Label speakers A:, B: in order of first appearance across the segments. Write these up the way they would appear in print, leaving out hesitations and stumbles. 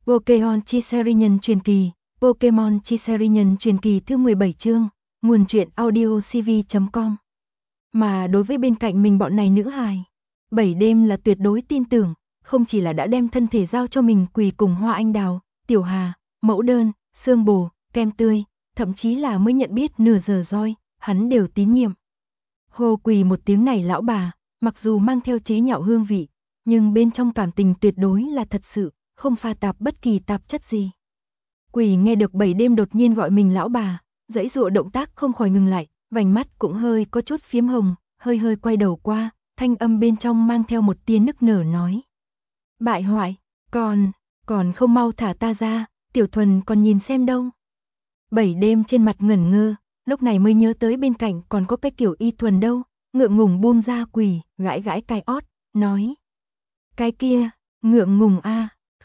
A: Pokémon Chi Nhân truyền kỳ, Pokémon Chi Nhân truyền kỳ thứ 17 chương, nguồn truyện audio cv.com. Mà đối với bên cạnh mình bọn này nữ hài, 7 đêm là tuyệt đối tin tưởng, không chỉ là đã đem thân thể giao cho mình quỳ cùng Hoa Anh Đào, Tiểu Hà, Mẫu Đơn, Sương Bồ, Kem Tươi, thậm chí là mới nhận biết nửa giờ roi, hắn đều tín nhiệm. Hô quỳ một tiếng này lão bà, mặc dù mang theo chế nhạo hương vị, nhưng bên trong cảm tình tuyệt đối là thật sự, không pha tạp bất kỳ tạp chất gì. Quỳ nghe được 7 đêm đột nhiên gọi mình lão bà, giãy giụa động tác không khỏi ngừng lại, vành mắt cũng hơi có chút phiếm hồng, hơi quay đầu qua, thanh âm bên trong mang theo một tia nức nở nói. Bại hoại, còn không mau thả ta ra, Tiểu Thuần còn nhìn xem đâu. 7 đêm trên mặt ngẩn ngơ, lúc này mới nhớ tới bên cạnh còn có cái kiểu Y Thuần đâu, ngượng ngùng buông ra quỳ, gãi gãi cái ót, nói. Cái kia, ngượng ngùng a,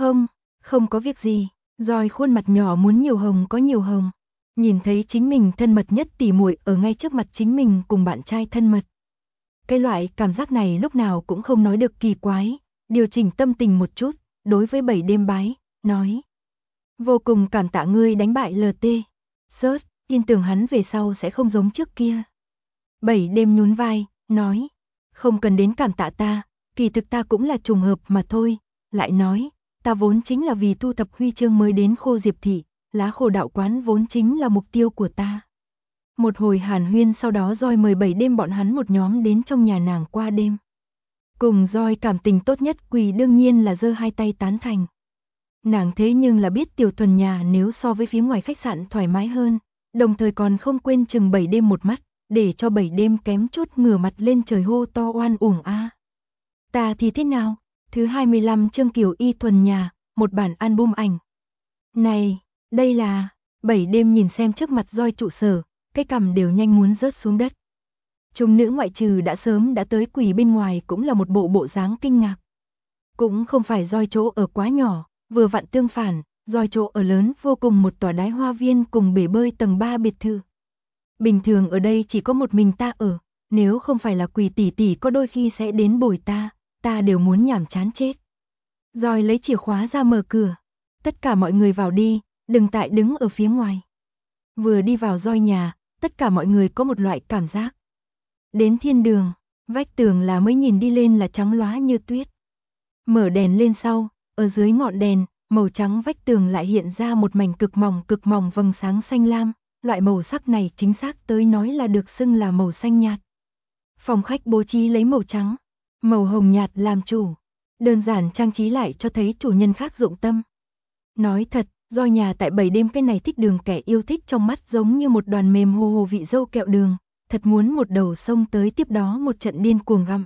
A: không có việc gì, roi khuôn mặt nhỏ muốn nhiều hồng có nhiều hồng. Nhìn thấy chính mình thân mật nhất tỉ muội ở ngay trước mặt chính mình cùng bạn trai thân mật. Cái loại cảm giác này lúc nào cũng không nói được kỳ quái, điều chỉnh tâm tình một chút, đối với 7 đêm bái, nói. Vô cùng cảm tạ ngươi đánh bại LT. Sớt, tin tưởng hắn về sau sẽ không giống trước kia. 7 đêm nhún vai, nói. Không cần đến cảm tạ ta, kỳ thực ta cũng là trùng hợp mà thôi. Lại nói, ta vốn chính là vì thu thập huy chương mới đến Khô Diệp Thị, lá khô đạo quán vốn chính là mục tiêu của ta. Một hồi hàn huyên sau đó roi mời 7 đêm bọn hắn một nhóm đến trong nhà nàng qua đêm. Cùng roi cảm tình tốt nhất quỳ đương nhiên là giơ hai tay tán thành. Nàng thế nhưng là biết Tiểu Thuần nhà nếu so với phía ngoài khách sạn thoải mái hơn, đồng thời còn không quên chừng 7 đêm một mắt, để cho 7 đêm kém chút ngửa mặt lên trời hô to oan uổng a. Ta thì thế nào? Thứ 25 chương Kiều Y Thuần nhà, một bản album ảnh. Này, đây là, 7 đêm nhìn xem trước mặt roi trụ sở, cái cằm đều nhanh muốn rớt xuống đất. Chúng nữ ngoại trừ đã sớm đã tới quỳ bên ngoài cũng là một bộ dáng kinh ngạc. Cũng không phải roi chỗ ở quá nhỏ, vừa vặn tương phản, roi chỗ ở lớn vô cùng một tòa đái hoa viên cùng bể bơi tầng 3 biệt thự. Bình thường ở đây chỉ có một mình ta ở, nếu không phải là quỳ tỷ tỷ có đôi khi sẽ đến bồi ta đều muốn nhảm chán chết. Roi lấy chìa khóa ra mở cửa. Tất cả mọi người vào đi, đừng tại đứng ở phía ngoài. Vừa đi vào roi nhà, tất cả mọi người có một loại cảm giác. Đến thiên đường, vách tường là mới nhìn đi lên là trắng lóa như tuyết. Mở đèn lên sau, ở dưới ngọn đèn, màu trắng vách tường lại hiện ra một mảnh cực mỏng vầng sáng xanh lam. Loại màu sắc này chính xác tới nói là được xưng là màu xanh nhạt. Phòng khách bố trí lấy màu trắng, màu hồng nhạt làm chủ. Đơn giản trang trí lại cho thấy chủ nhân khác dụng tâm. Nói thật, do nhà tại 7 đêm cái này thích đường kẻ yêu thích trong mắt giống như một đoàn mềm hồ vị dâu kẹo đường, thật muốn một đầu sông tới tiếp đó một trận điên cuồng gặm.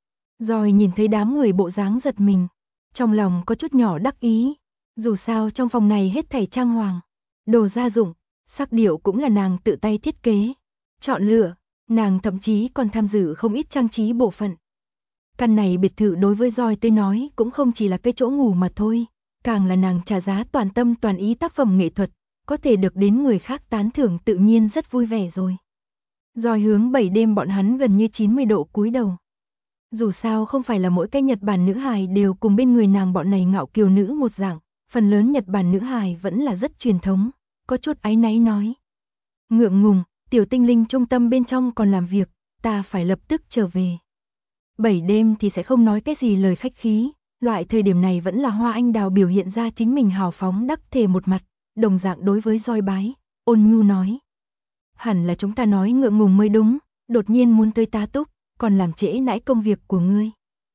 A: Rồi nhìn thấy đám người bộ dáng giật mình, trong lòng có chút nhỏ đắc ý, dù sao trong phòng này hết thảy trang hoàng, đồ gia dụng, sắc điệu cũng là nàng tự tay thiết kế, chọn lựa, nàng thậm chí còn tham dự không ít trang trí bộ phận. Căn này biệt thự đối với roi tới nói cũng không chỉ là cái chỗ ngủ mà thôi, càng là nàng trả giá toàn tâm toàn ý tác phẩm nghệ thuật, có thể được đến người khác tán thưởng tự nhiên rất vui vẻ rồi. Roi hướng 7 đêm bọn hắn gần như 90 độ cúi đầu. Dù sao không phải là mỗi cái Nhật Bản nữ hài đều cùng bên người nàng bọn này ngạo kiều nữ một dạng, phần lớn Nhật Bản nữ hài vẫn là rất truyền thống, có chút áy náy nói. Ngượng ngùng, tiểu tinh linh trung tâm bên trong còn làm việc, ta phải lập tức trở về. 7 đêm thì sẽ không nói cái gì lời khách khí, loại thời điểm này vẫn là Hoa Anh Đào biểu hiện ra chính mình hào phóng đắc thề một mặt, đồng dạng đối với roi bái, ôn nhu nói. Hẳn là chúng ta nói ngượng ngùng mới đúng, đột nhiên muốn tới tá túc, còn làm trễ nãi công việc của ngươi.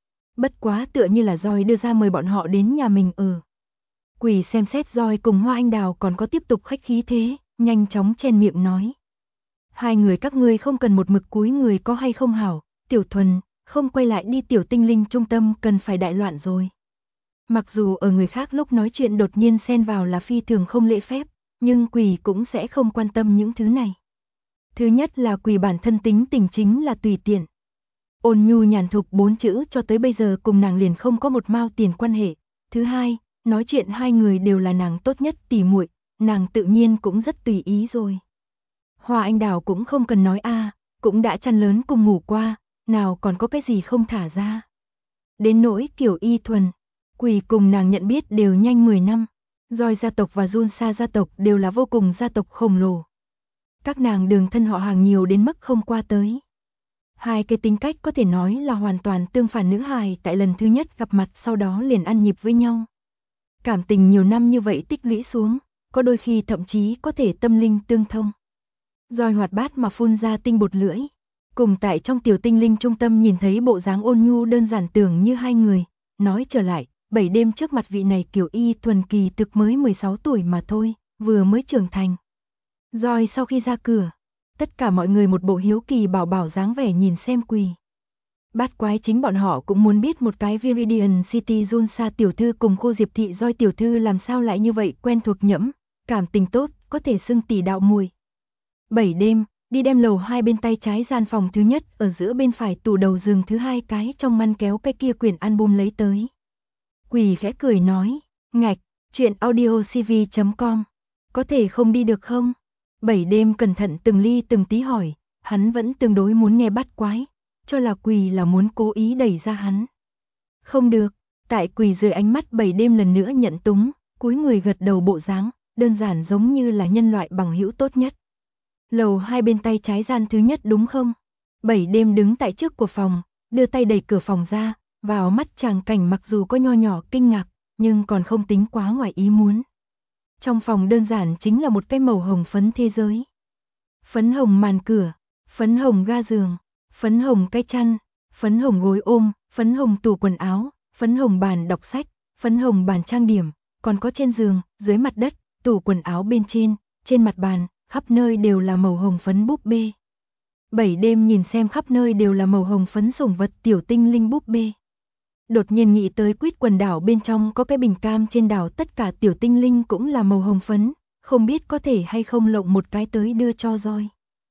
A: Bất quá tựa như là roi đưa ra mời bọn họ đến nhà mình ở. Quỷ xem xét roi cùng Hoa Anh Đào còn có tiếp tục khách khí thế, nhanh chóng chen miệng nói. Hai người các ngươi không cần một mực cúi người có hay không hảo, Tiểu Thuần, không quay lại đi tiểu tinh linh trung tâm cần phải đại loạn rồi. Mặc dù ở người khác lúc nói chuyện đột nhiên xen vào là phi thường không lễ phép, nhưng quỷ cũng sẽ không quan tâm những thứ này. Thứ nhất là quỷ bản thân tính tình chính là tùy tiện. Ôn nhu nhàn thục 4 chữ cho tới bây giờ cùng nàng liền không có một mao tiền quan hệ. Thứ hai, nói chuyện hai người đều là nàng tốt nhất tỉ muội, nàng tự nhiên cũng rất tùy ý rồi. Hoa Anh Đào cũng không cần nói cũng đã chăn lớn cùng ngủ qua, nào còn có cái gì không thả ra. Đến nỗi Kiều Y Thuần, quỷ cùng nàng nhận biết đều nhanh 10 năm, Joy gia tộc và Junsa gia tộc đều là vô cùng gia tộc khổng lồ. Các nàng đường thân họ hàng nhiều đến mức không qua tới. Hai cái tính cách có thể nói là hoàn toàn tương phản, nữ hài tại lần thứ nhất gặp mặt sau đó liền ăn nhịp với nhau. Cảm tình nhiều năm như vậy tích lũy xuống, có đôi khi thậm chí có thể tâm linh tương thông. Joy hoạt bát mà phun ra tinh bột lưỡi. Cùng tại trong tiểu tinh linh trung tâm nhìn thấy bộ dáng ôn nhu đơn giản tưởng như hai người. Nói trở lại, 7 đêm trước mặt vị này Kiều Y thuần kỳ thực mới 16 tuổi mà thôi, vừa mới trưởng thành. Joy sau khi ra cửa, tất cả mọi người một bộ hiếu kỳ bảo bảo dáng vẻ nhìn xem quỳ. Bát quái chính bọn họ cũng muốn biết một cái Viridian City Junsa tiểu thư cùng Khô Diệp thị Joy tiểu thư làm sao lại như vậy quen thuộc nhẫm, cảm tình tốt, có thể xưng tỷ đạo mùi. 7 đêm, đi đem lầu 2 bên tay trái gian phòng thứ nhất, ở giữa bên phải tủ đầu giường thứ hai cái trong ngăn kéo cái kia quyển album lấy tới. Quỳ khẽ cười nói, ngạch, chuyện audiocv.com, có thể không đi được không? 7 đêm cẩn thận từng ly từng tí hỏi, hắn vẫn tương đối muốn nghe bát quái, cho là Quỳ là muốn cố ý đẩy ra hắn. Không được, tại Quỳ dưới ánh mắt 7 đêm lần nữa nhận túng, cúi người gật đầu bộ dáng, đơn giản giống như là nhân loại bằng hữu tốt nhất. Lầu 2 bên tay trái gian thứ nhất đúng không? 7 đêm đứng tại trước của phòng, đưa tay đẩy cửa phòng ra, vào mắt chàng cảnh mặc dù có nho nhỏ kinh ngạc, nhưng còn không tính quá ngoài ý muốn. Trong phòng đơn giản chính là một cái màu hồng phấn thế giới. Phấn hồng màn cửa, phấn hồng ga giường, phấn hồng cái chăn, phấn hồng gối ôm, phấn hồng tủ quần áo, phấn hồng bàn đọc sách, phấn hồng bàn trang điểm, còn có trên giường, dưới mặt đất, tủ quần áo bên trên mặt bàn, khắp nơi đều là màu hồng phấn búp bê. 7 đêm nhìn xem khắp nơi đều là màu hồng phấn sủng vật tiểu tinh linh búp bê. Đột nhiên nghĩ tới quýt quần đảo bên trong có cái bình cam trên đảo tất cả tiểu tinh linh cũng là màu hồng phấn, không biết có thể hay không lộng một cái tới đưa cho Joy.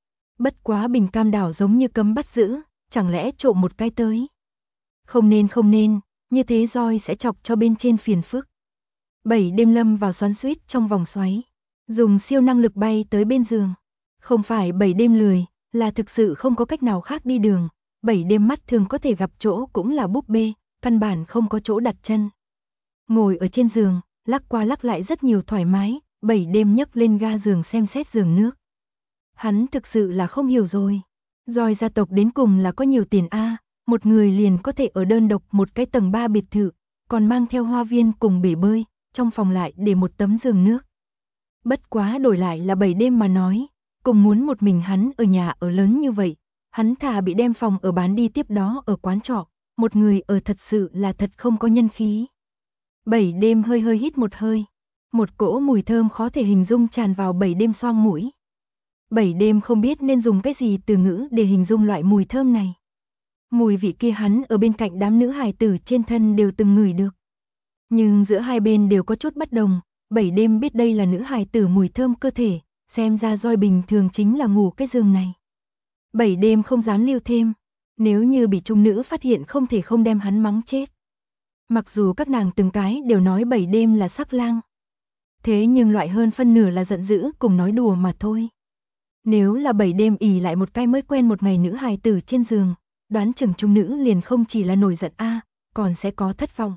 A: Bất quá bình cam đảo giống như cấm bắt giữ, chẳng lẽ trộm một cái tới. Không nên, như thế Joy sẽ chọc cho bên trên phiền phức. 7 đêm lâm vào xoắn xuýt trong vòng xoáy, dùng siêu năng lực bay tới bên giường. Không phải 7 đêm lười, là thực sự không có cách nào khác đi đường. 7 đêm mắt thường có thể gặp chỗ cũng là búp bê, căn bản không có chỗ đặt chân. Ngồi ở trên giường, lắc qua lắc lại rất nhiều thoải mái, 7 đêm nhấc lên ga giường xem xét giường nước. Hắn thực sự là không hiểu rồi. Joy gia tộc đến cùng là có nhiều tiền a, một người liền có thể ở đơn độc một cái tầng 3 biệt thự, còn mang theo hoa viên cùng bể bơi, trong phòng lại để một tấm giường nước. Bất quá đổi lại là 7 đêm mà nói, cùng muốn một mình hắn ở nhà ở lớn như vậy, hắn thà bị đem phòng ở bán đi tiếp đó ở quán trọ, một người ở thật sự là thật không có nhân khí. 7 đêm hơi hít một hơi, một cỗ mùi thơm khó thể hình dung tràn vào 7 đêm xoang mũi. 7 đêm không biết nên dùng cái gì từ ngữ để hình dung loại mùi thơm này. Mùi vị kia hắn ở bên cạnh đám nữ hài tử trên thân đều từng ngửi được. Nhưng giữa hai bên đều có chút bất đồng, 7 đêm biết đây là nữ hài tử mùi thơm cơ thể, xem ra Joy bình thường chính là ngủ cái giường này. 7 đêm không dám lưu thêm, nếu như bị trung nữ phát hiện không thể không đem hắn mắng chết. Mặc dù các nàng từng cái đều nói 7 đêm là sắc lang, thế nhưng loại hơn phân nửa là giận dữ cùng nói đùa mà thôi. Nếu là 7 đêm ỉ lại một cái mới quen một ngày nữ hài tử trên giường, đoán chừng trung nữ liền không chỉ là nổi giận còn sẽ có thất vọng.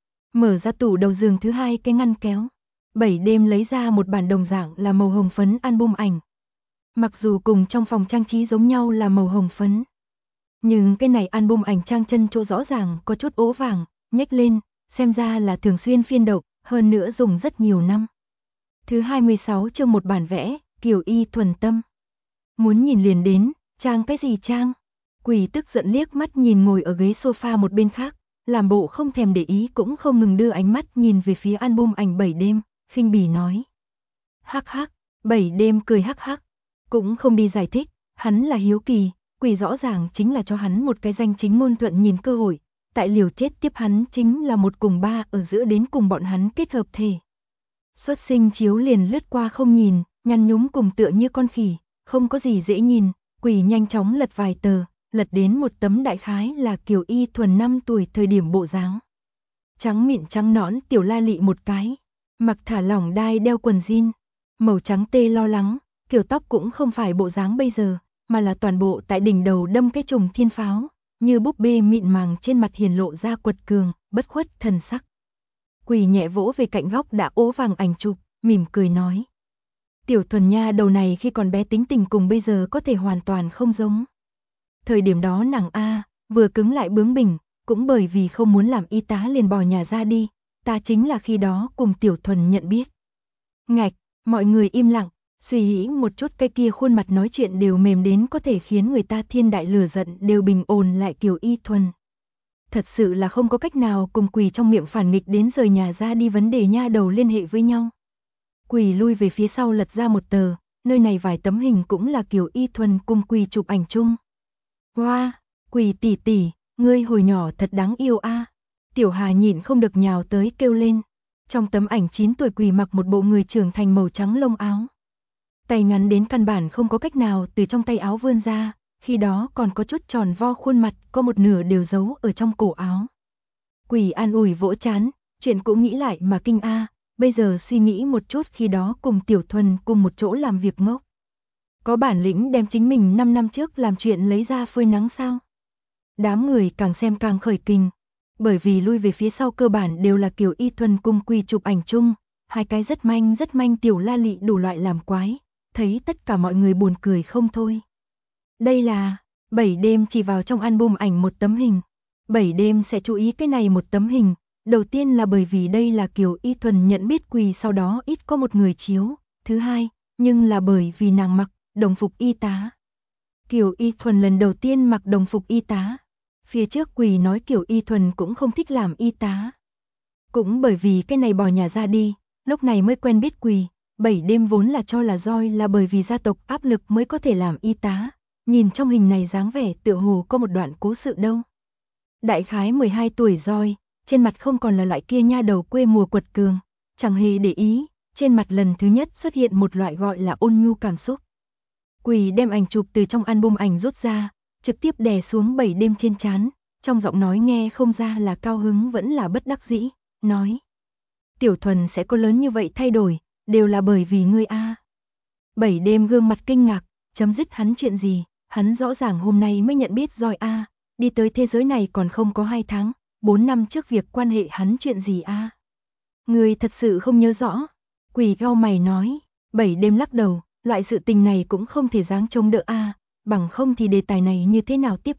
A: Mở ra tủ đầu giường thứ hai cái ngăn kéo, 7 đêm lấy ra một bản đồng dạng là màu hồng phấn album ảnh. Mặc dù cùng trong phòng trang trí giống nhau là màu hồng phấn, nhưng cái này album ảnh trang chân chỗ rõ ràng có chút ố vàng, nhếch lên, xem ra là thường xuyên phiên động, hơn nữa dùng rất nhiều năm. Thứ 26 chương một bản vẽ, Kiều Y thuần tâm. Muốn nhìn liền đến, trang cái gì trang? Quỷ tức giận liếc mắt nhìn ngồi ở ghế sofa một bên khác, làm bộ không thèm để ý cũng không ngừng đưa ánh mắt nhìn về phía album ảnh 7 đêm, khinh bỉ nói. Hắc hắc, 7 đêm cười hắc hắc, cũng không đi giải thích, hắn là hiếu kỳ, Quỷ rõ ràng chính là cho hắn một cái danh chính ngôn thuận nhìn cơ hội, tại liều chết tiếp hắn chính là 1 cùng 3 ở giữa đến cùng bọn hắn kết hợp thể. Xuất sinh chiếu liền lướt qua không nhìn, nhăn nhúm cùng tựa như con khỉ, không có gì dễ nhìn, Quỷ nhanh chóng lật vài tờ, lật đến một tấm đại khái là Kiều Y thuần 5 tuổi thời điểm bộ dáng. Trắng mịn trắng nõn tiểu la lị một cái, mặc thả lỏng đai đeo quần jean, màu trắng tê lo lắng, kiểu tóc cũng không phải bộ dáng bây giờ, mà là toàn bộ tại đỉnh đầu đâm cái trùng thiên pháo, như búp bê mịn màng trên mặt hiển lộ ra quật cường, bất khuất thần sắc. Quỳ nhẹ vỗ về cạnh góc đã ố vàng ảnh chụp, mỉm cười nói. Tiểu Thuần nha đầu này khi còn bé tính tình cùng bây giờ có thể hoàn toàn không giống. Thời điểm đó nàng vừa cứng lại bướng bỉnh, cũng bởi vì không muốn làm y tá liền bỏ nhà ra đi, ta chính là khi đó cùng Tiểu Thuần nhận biết. Ngạch, mọi người im lặng, suy nghĩ một chút, cái kia khuôn mặt nói chuyện đều mềm đến có thể khiến người ta thiên đại lửa giận đều bình ổn lại Kiều Y Thuần. Thật sự là không có cách nào cùng Quỳ trong miệng phản nghịch đến rời nhà ra đi vấn đề nha đầu liên hệ với nhau. Quỳ lui về phía sau lật ra một tờ, nơi này vài tấm hình cũng là Kiều Y Thuần cùng Quỳ chụp ảnh chung. Wow, Quỳ tỷ tỷ, ngươi hồi nhỏ thật đáng yêu a. Tiểu Hà nhịn không được nhào tới kêu lên. Trong tấm ảnh 9 tuổi Quỳ mặc một bộ người trưởng thành màu trắng lông áo. Tay ngắn đến căn bản không có cách nào từ trong tay áo vươn ra, khi đó còn có chút tròn vo khuôn mặt, có một nửa đều giấu ở trong cổ áo. Quỳ an ủi vỗ chán, chuyện cũng nghĩ lại mà kinh bây giờ suy nghĩ một chút khi đó cùng Tiểu Thuần cùng một chỗ làm việc ngốc. Có bản lĩnh đem chính mình 5 năm trước làm chuyện lấy ra phơi nắng sao? Đám người càng xem càng khởi kinh, bởi vì lui về phía sau cơ bản đều là Kiều Y Thuần cùng Quỳ chụp ảnh chung, hai cái rất manh tiểu la lị đủ loại làm quái, thấy tất cả mọi người buồn cười không thôi. Đây là 7 đêm chỉ vào trong album ảnh một tấm hình. 7 đêm sẽ chú ý cái này một tấm hình, đầu tiên là bởi vì đây là Kiều Y Thuần nhận biết Quỳ sau đó ít có một người chiếu, thứ hai, nhưng là bởi vì nàng mặc đồng phục y tá. Kiều Y Thuần lần đầu tiên mặc đồng phục y tá. Phía trước Quỳ nói Kiều Y Thuần cũng không thích làm y tá. Cũng bởi vì cái này bỏ nhà ra đi, lúc này mới quen biết Quỳ. 7 đêm vốn là cho là roi là bởi vì gia tộc áp lực mới có thể làm y tá. Nhìn trong hình này dáng vẻ tựa hồ có một đoạn cố sự đâu. Đại khái 12 tuổi roi, trên mặt không còn là loại kia nha đầu quê mùa quật cường, chẳng hề để ý, trên mặt lần thứ nhất xuất hiện một loại gọi là ôn nhu cảm xúc. Quỳ đem ảnh chụp từ trong album ảnh rút ra, trực tiếp đè xuống 7 đêm trên trán, trong giọng nói nghe không ra là cao hứng vẫn là bất đắc dĩ, nói. Tiểu Thuần sẽ có lớn như vậy thay đổi, đều là bởi vì ngươi 7 đêm gương mặt kinh ngạc, chấm dứt hắn chuyện gì, hắn rõ ràng hôm nay mới nhận biết roi đi tới thế giới này còn không có 2 tháng, 4 năm trước việc quan hệ hắn chuyện gì Ngươi thật sự không nhớ rõ. Quỳ cau mày nói, 7 đêm lắc đầu, loại sự tình này cũng không thể dáng chống đỡ bằng không thì đề tài này như thế nào tiếp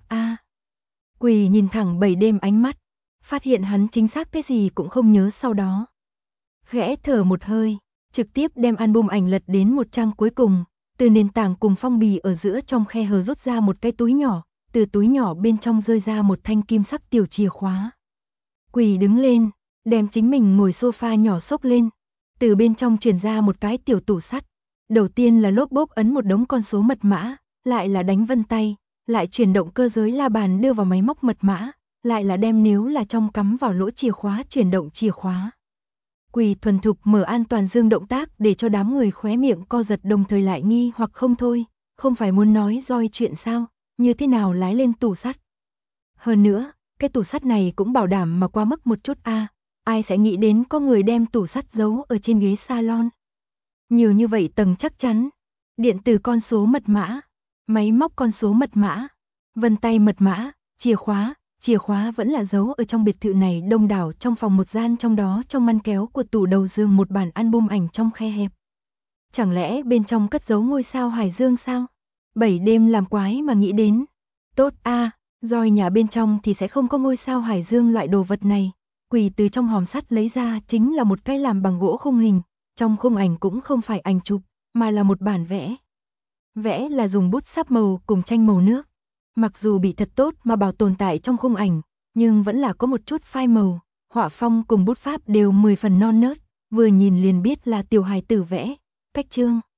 A: Quỳ nhìn thẳng 7 đêm ánh mắt, phát hiện hắn chính xác cái gì cũng không nhớ sau đó. Khẽ thở một hơi, trực tiếp đem album ảnh lật đến một trang cuối cùng, từ nền tảng cùng phong bì ở giữa trong khe hở rút ra một cái túi nhỏ, từ túi nhỏ bên trong rơi ra một thanh kim sắc tiểu chìa khóa. Quỳ đứng lên, đem chính mình ngồi sofa nhỏ xốc lên, từ bên trong truyền ra một cái tiểu tủ sắt. Đầu tiên là lốp bốp ấn một đống con số mật mã, lại là đánh vân tay, lại chuyển động cơ giới la bàn đưa vào máy móc mật mã, lại là đem nếu là trong cắm vào lỗ chìa khóa chuyển động chìa khóa. Quỳ thuần thục mở an toàn dương động tác để cho đám người khóe miệng co giật đồng thời lại nghi hoặc không thôi, không phải muốn nói roi chuyện sao, như thế nào lái lên tủ sắt. Hơn nữa, cái tủ sắt này cũng bảo đảm mà qua mức một chút ai sẽ nghĩ đến có người đem tủ sắt giấu ở trên ghế salon. Nhiều như vậy tầng chắc chắn, điện tử con số mật mã, máy móc con số mật mã, vân tay mật mã, chìa khóa vẫn là giấu ở trong biệt thự này đông đảo trong phòng một gian, trong đó trong ngăn kéo của tủ đầu giường một bản album ảnh trong khe hẹp. Chẳng lẽ bên trong cất giấu ngôi sao Hải Dương sao? 7 đêm làm quái mà nghĩ đến. Tốt roi nhà bên trong thì sẽ không có ngôi sao Hải Dương loại đồ vật này. Quỳ từ trong hòm sắt lấy ra chính là một cái làm bằng gỗ khung hình, trong khung ảnh cũng không phải ảnh chụp, mà là một bản vẽ. Vẽ là dùng bút sáp màu cùng tranh màu nước. Mặc dù bị thật tốt mà bảo tồn tại trong khung ảnh, nhưng vẫn là có một chút phai màu, họa phong cùng bút pháp đều 10 phần non nớt, vừa nhìn liền biết là tiểu hài tử vẽ. Cách chương